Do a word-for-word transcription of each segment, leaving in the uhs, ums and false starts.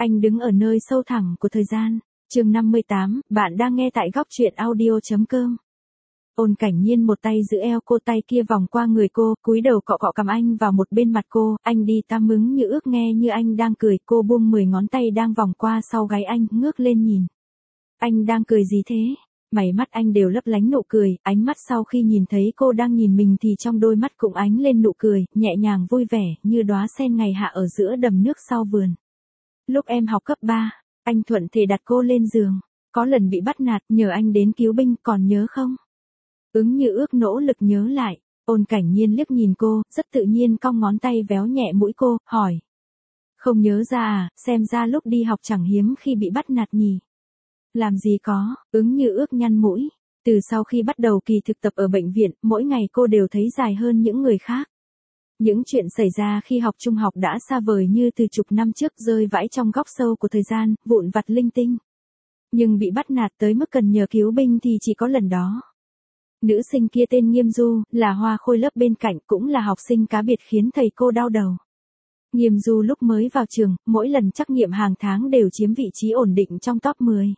Anh đứng ở nơi sâu thẳm của thời gian. Chương năm mươi tám, bạn đang nghe tại góc truyện audio chấm com. Ôn Cảnh Nhiên một tay giữ eo cô, tay kia vòng qua người cô, cúi đầu cọ cọ cằm anh vào một bên mặt cô, anh đi tăm ứng như ước nghe như anh đang cười, cô buông mười ngón tay đang vòng qua sau gáy anh, ngước lên nhìn. Anh đang cười gì thế? Mày mắt anh đều lấp lánh nụ cười, ánh mắt sau khi nhìn thấy cô đang nhìn mình thì trong đôi mắt cũng ánh lên nụ cười, nhẹ nhàng vui vẻ, như đóa sen ngày hạ ở giữa đầm nước sau vườn. Lúc em học cấp ba, anh thuận thể đặt cô lên giường, có lần bị bắt nạt, nhờ anh đến cứu binh, còn nhớ không? Ứng như ước nỗ lực nhớ lại, Ôn Cảnh Nhiên liếc nhìn cô, rất tự nhiên cong ngón tay véo nhẹ mũi cô, hỏi. Không nhớ ra à, xem ra lúc đi học chẳng hiếm khi bị bắt nạt nhỉ? Làm gì có, Ứng như ước nhăn mũi. Từ sau khi bắt đầu kỳ thực tập ở bệnh viện, mỗi ngày cô đều thấy dài hơn những người khác. Những chuyện xảy ra khi học trung học đã xa vời như từ chục năm trước, rơi vãi trong góc sâu của thời gian, vụn vặt linh tinh. Nhưng bị bắt nạt tới mức cần nhờ cứu binh thì chỉ có lần đó. Nữ sinh kia tên Nghiêm Du, là hoa khôi lớp bên cạnh, cũng là học sinh cá biệt khiến thầy cô đau đầu. Nghiêm Du lúc mới vào trường, mỗi lần trắc nghiệm hàng tháng đều chiếm vị trí ổn định trong top mười.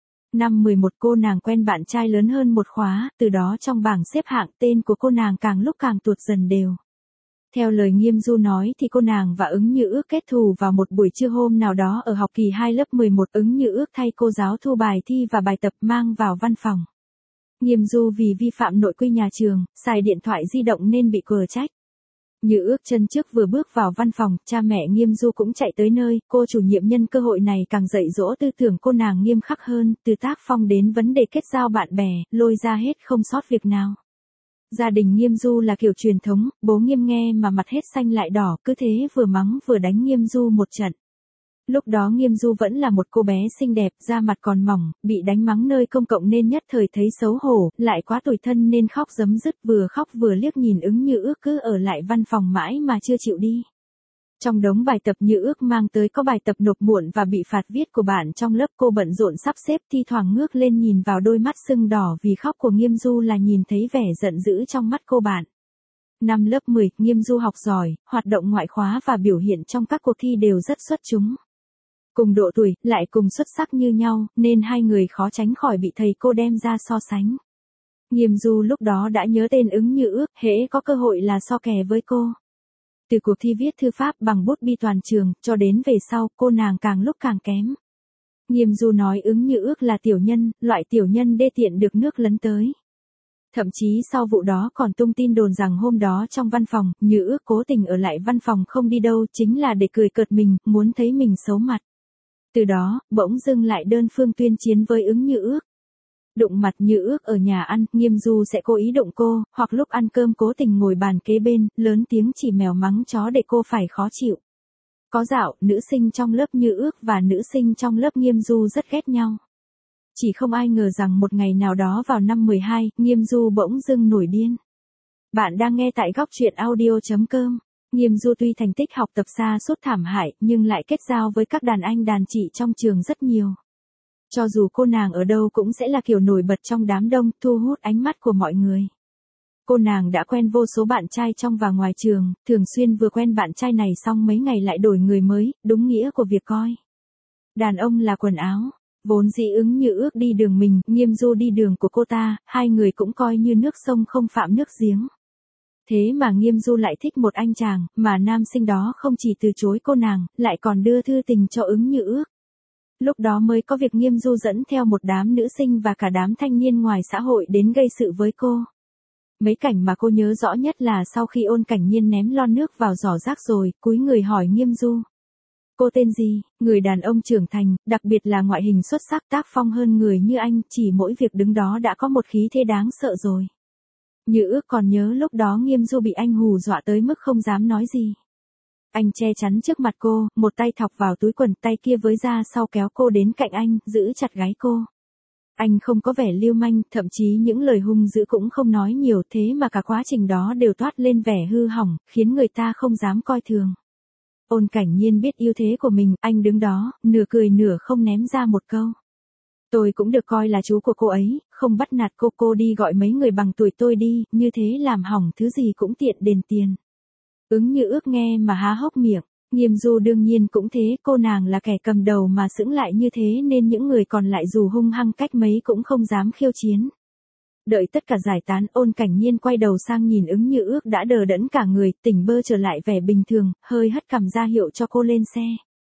Năm mười một cô nàng quen bạn trai lớn hơn một khóa, từ đó trong bảng xếp hạng tên của cô nàng càng lúc càng tuột dần đều. Theo lời Nghiêm Du nói thì cô nàng và Ứng Như Ước kết thù vào một buổi trưa hôm nào đó ở học kỳ hai lớp mười một, Ứng Như Ước thay cô giáo thu bài thi và bài tập mang vào văn phòng. Nghiêm Du vì vi phạm nội quy nhà trường, xài điện thoại di động nên bị quở trách. Như Ước chân trước vừa bước vào văn phòng, cha mẹ Nghiêm Du cũng chạy tới nơi, cô chủ nhiệm nhân cơ hội này càng dạy dỗ tư tưởng cô nàng nghiêm khắc hơn, từ tác phong đến vấn đề kết giao bạn bè, lôi ra hết không sót việc nào. Gia đình Nghiêm Du là kiểu truyền thống, bố Nghiêm nghe mà mặt hết xanh lại đỏ, cứ thế vừa mắng vừa đánh Nghiêm Du một trận. Lúc đó Nghiêm Du vẫn là một cô bé xinh đẹp, da mặt còn mỏng, bị đánh mắng nơi công cộng nên nhất thời thấy xấu hổ, lại quá tủi thân nên khóc rấm rứt, vừa khóc vừa liếc nhìn Ứng Như Ước cứ ở lại văn phòng mãi mà chưa chịu đi. Trong đống bài tập Như Ước mang tới có bài tập nộp muộn và bị phạt viết của bạn trong lớp, cô bận rộn sắp xếp, thi thoảng ngước lên nhìn vào đôi mắt sưng đỏ vì khóc của Nghiêm Du là nhìn thấy vẻ giận dữ trong mắt cô bạn. Năm lớp mười, Nghiêm Du học giỏi, hoạt động ngoại khóa và biểu hiện trong các cuộc thi đều rất xuất chúng. Cùng độ tuổi, lại cùng xuất sắc như nhau, nên hai người khó tránh khỏi bị thầy cô đem ra so sánh. Nghiêm Du lúc đó đã nhớ tên Ứng Như Ước, hễ có cơ hội là so kè với cô. Từ cuộc thi viết thư pháp bằng bút bi toàn trường, cho đến về sau, cô nàng càng lúc càng kém. Nghiêm Du nói Ứng Như Ước là tiểu nhân, loại tiểu nhân đê tiện được nước lấn tới. Thậm chí sau vụ đó còn tung tin đồn rằng hôm đó trong văn phòng, Như Ước cố tình ở lại văn phòng không đi đâu, chính là để cười cợt mình, muốn thấy mình xấu mặt. Từ đó, bỗng dưng lại đơn phương tuyên chiến với Ứng Như Ước. Đụng mặt Như Ước ở nhà ăn, Nghiêm Du sẽ cố ý đụng cô, hoặc lúc ăn cơm cố tình ngồi bàn kế bên, lớn tiếng chỉ mèo mắng chó để cô phải khó chịu. Có dạo, nữ sinh trong lớp Như Ước và nữ sinh trong lớp Nghiêm Du rất ghét nhau. Chỉ không ai ngờ rằng một ngày nào đó vào năm mười hai, Nghiêm Du bỗng dưng nổi điên. Bạn đang nghe tại góc truyện audio chấm com. Nghiêm Du tuy thành tích học tập xa sút thảm hại, nhưng lại kết giao với các đàn anh đàn chị trong trường rất nhiều. Cho dù cô nàng ở đâu cũng sẽ là kiểu nổi bật trong đám đông, thu hút ánh mắt của mọi người. Cô nàng đã quen vô số bạn trai trong và ngoài trường, thường xuyên vừa quen bạn trai này xong mấy ngày lại đổi người mới, đúng nghĩa của việc coi. Đàn ông là quần áo. Vốn dĩ Ứng Như Ước đi đường mình, Nghiêm Du đi đường của cô ta, hai người cũng coi như nước sông không phạm nước giếng. Thế mà Nghiêm Du lại thích một anh chàng, mà nam sinh đó không chỉ từ chối cô nàng, lại còn đưa thư tình cho Ứng Như Ước. Lúc đó mới có việc Nghiêm Du dẫn theo một đám nữ sinh và cả đám thanh niên ngoài xã hội đến gây sự với cô. Mấy cảnh mà cô nhớ rõ nhất là sau khi Ôn Cảnh Nhiên ném lon nước vào giỏ rác rồi, cúi người hỏi Nghiêm Du. Cô tên gì? Người đàn ông trưởng thành, đặc biệt là ngoại hình xuất sắc, tác phong hơn người như anh, chỉ mỗi việc đứng đó đã có một khí thế đáng sợ rồi. Như Ước còn nhớ lúc đó Nghiêm Du bị anh hù dọa tới mức không dám nói gì. Anh che chắn trước mặt cô, một tay thọc vào túi quần, tay kia với ra sau kéo cô đến cạnh anh, giữ chặt gáy cô. Anh không có vẻ lưu manh, thậm chí những lời hung dữ cũng không nói nhiều, thế mà cả quá trình đó đều toát lên vẻ hư hỏng, khiến người ta không dám coi thường. Ôn Cảnh Nhiên biết ưu thế của mình, anh đứng đó, nửa cười nửa không ném ra một câu. Tôi cũng được coi là chú của cô ấy, không bắt nạt cô, cô đi gọi mấy người bằng tuổi tôi đi, như thế làm hỏng thứ gì cũng tiện đền tiền. Ứng Như Ước nghe mà há hốc miệng, Nghiêm Du đương nhiên cũng thế, cô nàng là kẻ cầm đầu mà sững lại như thế nên những người còn lại dù hung hăng cách mấy cũng không dám khiêu chiến. Đợi tất cả giải tán, Ôn Cảnh Nhiên quay đầu sang nhìn Ứng Như Ước đã đờ đẫn cả người, tỉnh bơ trở lại vẻ bình thường, hơi hất cằm ra hiệu cho cô lên xe.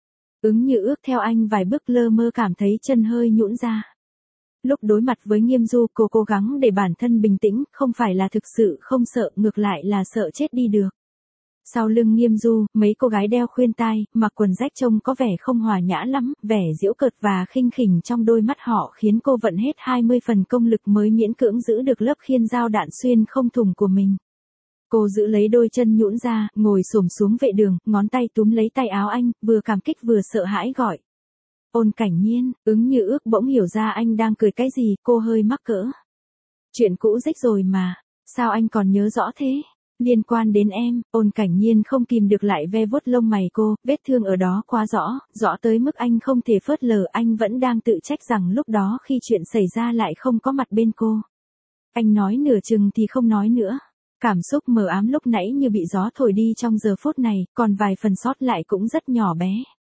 Ứng Như Ước theo anh vài bước lơ mơ cảm thấy chân hơi nhũn ra. Lúc đối mặt với Nghiêm Du, cô cố gắng để bản thân bình tĩnh, không phải là thực sự không sợ, ngược lại là sợ chết đi được. Sau lưng Nghiêm Du, mấy cô gái đeo khuyên tai, mặc quần rách trông có vẻ không hòa nhã lắm, vẻ giễu cợt và khinh khỉnh trong đôi mắt họ khiến cô vận hết hai mươi phần công lực mới miễn cưỡng giữ được lớp khiên dao đạn xuyên không thủng của mình. Cô giữ lấy đôi chân nhũn ra, ngồi xổm xuống vệ đường, ngón tay túm lấy tay áo anh, vừa cảm kích vừa sợ hãi gọi. Ôn Cảnh Nhiên. Ứng Như Ước bỗng hiểu ra anh đang cười cái gì, cô hơi mắc cỡ. Chuyện cũ rích rồi mà, sao anh còn nhớ rõ thế? Liên quan đến em. Ôn Cảnh Nhiên không kìm được lại ve vuốt lông mày cô, vết thương ở đó quá rõ, rõ tới mức anh không thể phớt lờ, anh vẫn đang tự trách rằng lúc đó khi chuyện xảy ra lại không có mặt bên cô. Anh nói nửa chừng thì không nói nữa. Cảm xúc mờ ám lúc nãy như bị gió thổi đi trong giờ phút này, còn vài phần sót lại cũng rất nhỏ bé.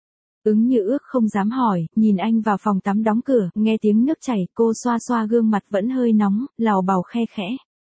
Ứng Như Ước không dám hỏi, nhìn anh vào phòng tắm đóng cửa, nghe tiếng nước chảy, cô xoa xoa gương mặt vẫn hơi nóng, lào bào khe khẽ.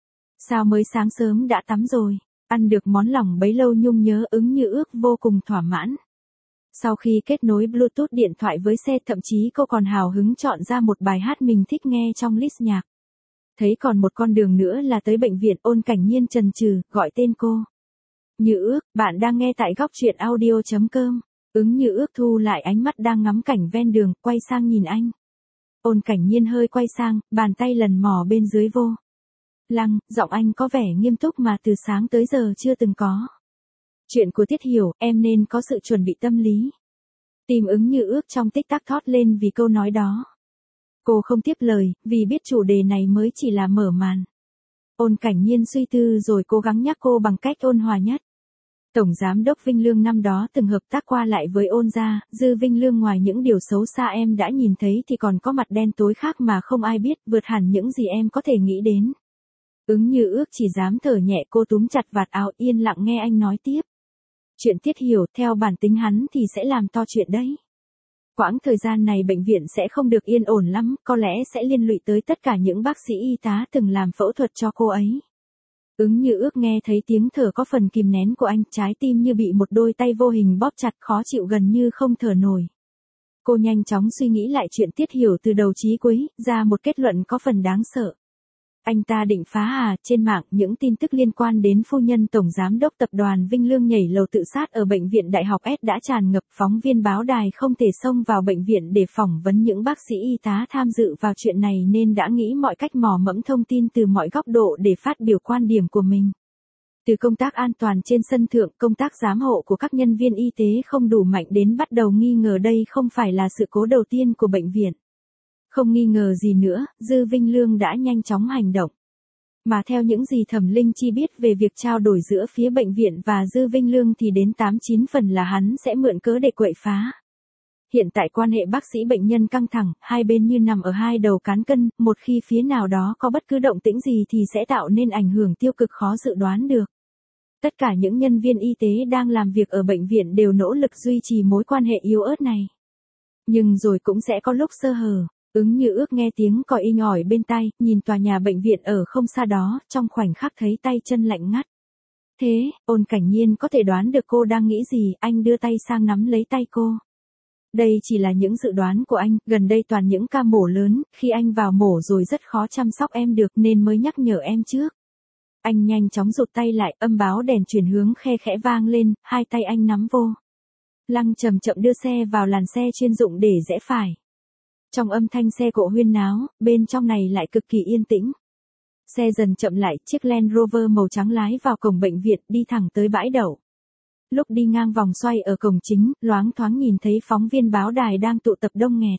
Sao mới sáng sớm đã tắm rồi? Ăn được món lòng bấy lâu nhung nhớ. Ứng Như Ước vô cùng thỏa mãn. Sau khi kết nối Bluetooth điện thoại với xe, thậm chí cô còn hào hứng chọn ra một bài hát mình thích nghe trong list nhạc. Thấy còn một con đường nữa là tới bệnh viện, Ôn Cảnh Nhiên chần chừ, gọi tên cô. Như Ước, bạn đang nghe tại góc truyện audio chấm com. Ứng Như Ước thu lại ánh mắt đang ngắm cảnh ven đường, quay sang nhìn anh. Ôn Cảnh Nhiên hơi quay sang, bàn tay lần mò bên dưới vô. Lăng, giọng anh có vẻ nghiêm túc mà từ sáng tới giờ chưa từng có. Chuyện của Tiết Hiểu, em nên có sự chuẩn bị tâm lý. Tim Ứng Như Ước trong tích tắc thót lên vì câu nói đó. Cô không tiếp lời, vì biết chủ đề này mới chỉ là mở màn. Ôn Cảnh Nhiên suy tư rồi cố gắng nhắc cô bằng cách ôn hòa nhất. Tổng Giám đốc Vinh Lương năm đó từng hợp tác qua lại với Ôn gia, Dư Vinh Lương ngoài những điều xấu xa em đã nhìn thấy thì còn có mặt đen tối khác mà không ai biết, vượt hẳn những gì em có thể nghĩ đến. Ứng Như Ước chỉ dám thở nhẹ, cô túm chặt vạt áo yên lặng nghe anh nói tiếp. Chuyện Tiết Hiểu, theo bản tính hắn thì sẽ làm to chuyện đấy. Quãng thời gian này bệnh viện sẽ không được yên ổn lắm, có lẽ sẽ liên lụy tới tất cả những bác sĩ y tá từng làm phẫu thuật cho cô ấy. Ứng Như Ước nghe thấy tiếng thở có phần kìm nén của anh, trái tim như bị một đôi tay vô hình bóp chặt, khó chịu gần như không thở nổi. Cô nhanh chóng suy nghĩ lại chuyện Tiết Hiểu từ đầu chí cuối, ra một kết luận có phần đáng sợ. Anh ta định phá à? Trên mạng, những tin tức liên quan đến phu nhân Tổng Giám đốc Tập đoàn Vinh Lương nhảy lầu tự sát ở Bệnh viện Đại học S đã tràn ngập, phóng viên báo đài không thể xông vào bệnh viện để phỏng vấn những bác sĩ y tá tham dự vào chuyện này nên đã nghĩ mọi cách mò mẫm thông tin từ mọi góc độ để phát biểu quan điểm của mình. Từ công tác an toàn trên sân thượng, công tác giám hộ của các nhân viên y tế không đủ mạnh đến bắt đầu nghi ngờ đây không phải là sự cố đầu tiên của bệnh viện. Không nghi ngờ gì nữa, Dư Vinh Lương đã nhanh chóng hành động. Mà theo những gì Thẩm Linh Chi biết về việc trao đổi giữa phía bệnh viện và Dư Vinh Lương thì đến tám chín phần là hắn sẽ mượn cớ để quậy phá. Hiện tại quan hệ bác sĩ bệnh nhân căng thẳng, hai bên như nằm ở hai đầu cán cân, một khi phía nào đó có bất cứ động tĩnh gì thì sẽ tạo nên ảnh hưởng tiêu cực khó dự đoán được. Tất cả những nhân viên y tế đang làm việc ở bệnh viện đều nỗ lực duy trì mối quan hệ yếu ớt này. Nhưng rồi cũng sẽ có lúc sơ hở. Ứng Như Ước nghe tiếng còi inh ỏi bên tai, nhìn tòa nhà bệnh viện ở không xa đó, trong khoảnh khắc thấy tay chân lạnh ngắt. Thế, Ôn Cảnh Nhiên có thể đoán được cô đang nghĩ gì, anh đưa tay sang nắm lấy tay cô. Đây chỉ là những dự đoán của anh, gần đây toàn những ca mổ lớn, khi anh vào mổ rồi rất khó chăm sóc em được nên mới nhắc nhở em trước. Anh nhanh chóng rụt tay lại, âm báo đèn chuyển hướng khe khẽ vang lên, hai tay anh nắm vô. Lăng chậm chậm đưa xe vào làn xe chuyên dụng để rẽ phải. Trong âm thanh xe cộ huyên náo, bên trong này lại cực kỳ yên tĩnh. Xe dần chậm lại, chiếc Land Rover màu trắng lái vào cổng bệnh viện, đi thẳng tới bãi đậu. Lúc đi ngang vòng xoay ở cổng chính, loáng thoáng nhìn thấy phóng viên báo đài đang tụ tập đông nghẹt.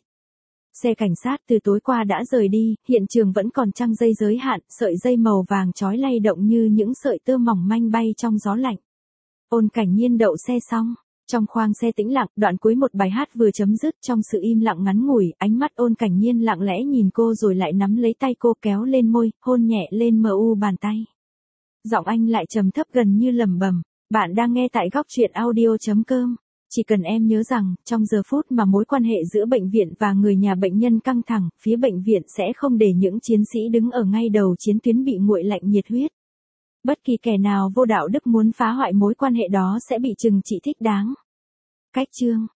Xe cảnh sát từ tối qua đã rời đi, hiện trường vẫn còn trăng dây giới hạn, sợi dây màu vàng chói lay động như những sợi tơ mỏng manh bay trong gió lạnh. Ôn Cảnh Nhiên đậu xe xong. Trong khoang xe tĩnh lặng, đoạn cuối một bài hát vừa chấm dứt, trong sự im lặng ngắn ngủi, ánh mắt Ôn Cảnh Nhiên lặng lẽ nhìn cô rồi lại nắm lấy tay cô kéo lên môi, hôn nhẹ lên mờ u bàn tay. Giọng anh lại trầm thấp gần như lẩm bẩm, bạn đang nghe tại góc truyện audio chấm com. Chỉ cần em nhớ rằng, trong giờ phút mà mối quan hệ giữa bệnh viện và người nhà bệnh nhân căng thẳng, phía bệnh viện sẽ không để những chiến sĩ đứng ở ngay đầu chiến tuyến bị nguội lạnh nhiệt huyết. Bất kỳ kẻ nào vô đạo đức muốn phá hoại mối quan hệ đó sẽ bị trừng trị thích đáng. Cách chương